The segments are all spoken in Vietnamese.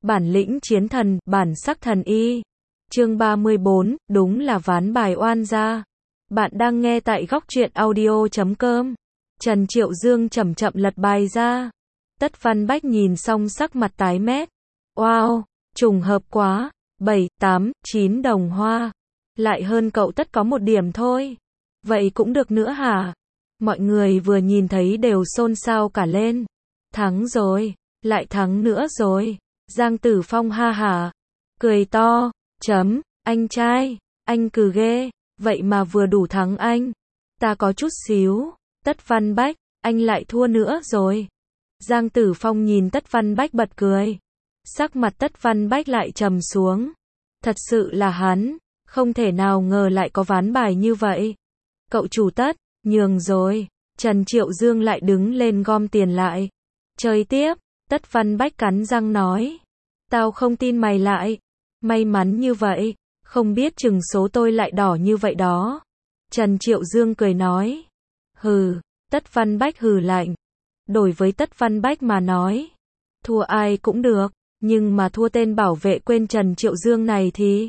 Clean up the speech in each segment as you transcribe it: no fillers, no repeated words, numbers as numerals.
Bản lĩnh chiến thần, bản sắc thần y. Chương 34, đúng là ván bài oan gia. Bạn đang nghe tại góc truyện audio.com. Trần Triệu Dương chậm chậm lật bài ra. Tất Văn Bách nhìn xong sắc mặt tái mét. Wow, trùng hợp quá. 7, 8, 9 đồng hoa. Lại hơn cậu Tất có một điểm thôi. Vậy cũng được nữa hả? Mọi người vừa nhìn thấy đều xôn xao cả lên. Thắng rồi, lại thắng nữa rồi. Giang Tử Phong ha hả, cười to, chấm, anh trai, anh cừ ghê, vậy mà vừa đủ thắng anh. Ta có chút xíu. Tất Văn Bách, anh lại thua nữa rồi. Giang Tử Phong nhìn Tất Văn Bách bật cười. Sắc mặt Tất Văn Bách lại trầm xuống. Thật sự là hắn, không thể nào ngờ lại có ván bài như vậy. Cậu chủ Tất, nhường rồi. Trần Triệu Dương lại đứng lên gom tiền lại. Chơi tiếp. Tất Văn Bách cắn răng nói. Tao không tin mày lại. May mắn như vậy, không biết chừng số tôi lại đỏ như vậy đó. Trần Triệu Dương cười nói. Hừ, Tất Văn Bách hừ lạnh. Đối với Tất Văn Bách mà nói, thua ai cũng được, nhưng mà thua tên bảo vệ quên Trần Triệu Dương này thì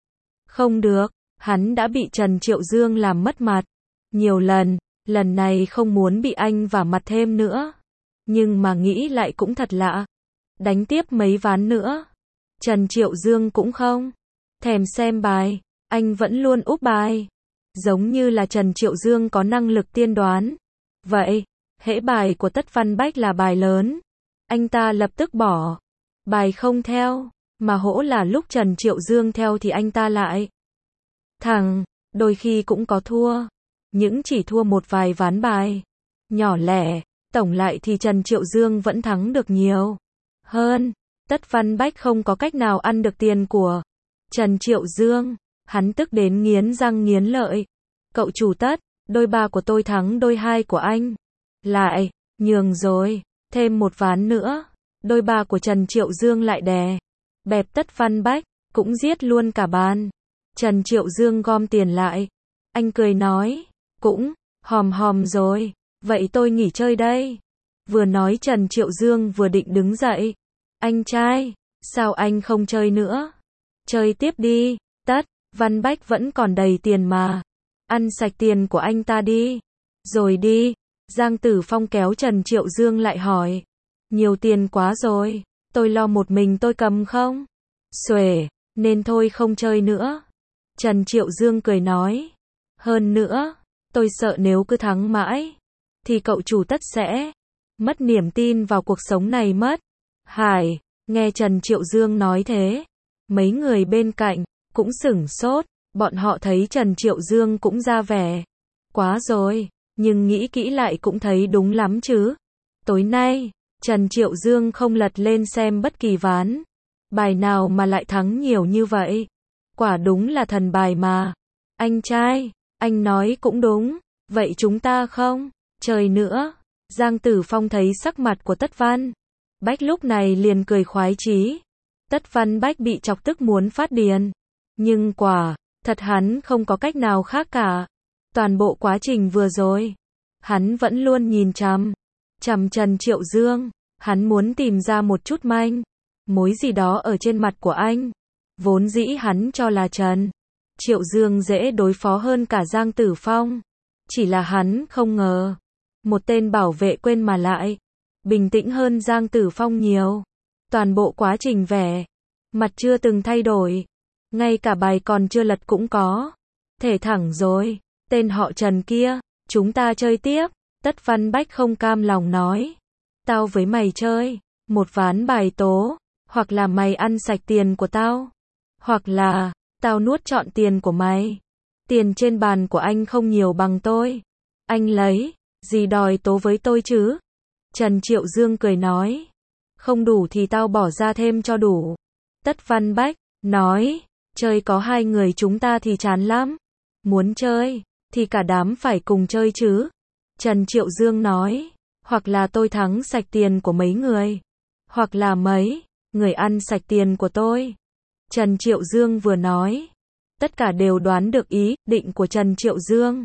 không được, hắn đã bị Trần Triệu Dương làm mất mặt nhiều lần, lần này không muốn bị anh vả mặt thêm nữa. Nhưng mà nghĩ lại cũng thật lạ. Đánh tiếp mấy ván nữa. Trần Triệu Dương cũng không thèm xem bài, anh vẫn luôn úp bài. Giống như là Trần Triệu Dương có năng lực tiên đoán. Vậy, hễ bài của Tất Văn Bách là bài lớn, anh ta lập tức bỏ. Bài không theo, mà hễ là lúc Trần Triệu Dương theo thì anh ta lại thằng, đôi khi cũng có thua. Những chỉ thua một vài ván bài nhỏ lẻ, tổng lại thì Trần Triệu Dương vẫn thắng được nhiều hơn. Tất Văn Bách không có cách nào ăn được tiền của Trần Triệu Dương, hắn tức đến nghiến răng nghiến lợi. Cậu chủ Tất, đôi ba của tôi thắng đôi hai của anh. Lại, nhường rồi, thêm một ván nữa. Đôi ba của Trần Triệu Dương lại đè bẹp Tất Văn Bách, cũng giết luôn cả bàn. Trần Triệu Dương gom tiền lại. Anh cười nói, cũng hòm hòm rồi, vậy tôi nghỉ chơi đây. Vừa nói Trần Triệu Dương vừa định đứng dậy. Anh trai, sao anh không chơi nữa? Chơi tiếp đi, Tất Văn Bách vẫn còn đầy tiền mà. Ăn sạch tiền của anh ta đi. Rồi đi. Giang Tử Phong kéo Trần Triệu Dương lại hỏi. Nhiều tiền quá rồi, tôi lo một mình tôi cầm không? Xuể, nên thôi không chơi nữa. Trần Triệu Dương cười nói. Hơn nữa, tôi sợ nếu cứ thắng mãi, thì cậu chủ Tất sẽ mất niềm tin vào cuộc sống này mất. Hải, nghe Trần Triệu Dương nói thế, mấy người bên cạnh cũng sửng sốt, bọn họ thấy Trần Triệu Dương cũng ra vẻ quá rồi, nhưng nghĩ kỹ lại cũng thấy đúng lắm chứ. Tối nay, Trần Triệu Dương không lật lên xem bất kỳ ván bài nào mà lại thắng nhiều như vậy. Quả đúng là thần bài mà. Anh trai, anh nói cũng đúng, vậy chúng ta không chơi nữa. Giang Tử Phong thấy sắc mặt của Tất Văn Bách lúc này liền cười khoái chí. Tất Văn Bách bị chọc tức muốn phát điên. Nhưng quả thật hắn không có cách nào khác cả. Toàn bộ quá trình vừa rồi, hắn vẫn luôn nhìn chằm Trần Triệu Dương. Hắn muốn tìm ra một chút manh mối gì đó ở trên mặt của anh. Vốn dĩ hắn cho là Trần Triệu Dương dễ đối phó hơn cả Giang Tử Phong. Chỉ là hắn không ngờ, một tên bảo vệ quên mà lại bình tĩnh hơn Giang Tử Phong nhiều. Toàn bộ quá trình vẻ mặt chưa từng thay đổi, ngay cả bài còn chưa lật cũng có thể thẳng rồi. Tên họ Trần kia, chúng ta chơi tiếp. Tất Văn Bách không cam lòng nói. Tao với mày chơi một ván bài tố, hoặc là mày ăn sạch tiền của tao, hoặc là tao nuốt trọn tiền của mày. Tiền trên bàn của anh không nhiều bằng tôi, anh lấy gì đòi tố với tôi chứ? Trần Triệu Dương cười nói. Không đủ thì tao bỏ ra thêm cho đủ. Tất Văn Bách nói. Chơi có hai người chúng ta thì chán lắm. Muốn chơi thì cả đám phải cùng chơi chứ. Trần Triệu Dương nói. Hoặc là tôi thắng sạch tiền của mấy người, hoặc là mấy người ăn sạch tiền của tôi. Trần Triệu Dương vừa nói, tất cả đều đoán được ý định của Trần Triệu Dương.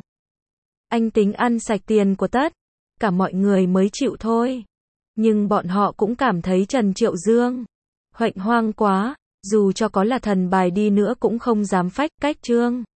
Anh tính ăn sạch tiền của Tất cả mọi người mới chịu thôi. Nhưng bọn họ cũng cảm thấy Trần Triệu Dương Huệnh hoang quá, dù cho có là thần bài đi nữa cũng không dám phách cách Trương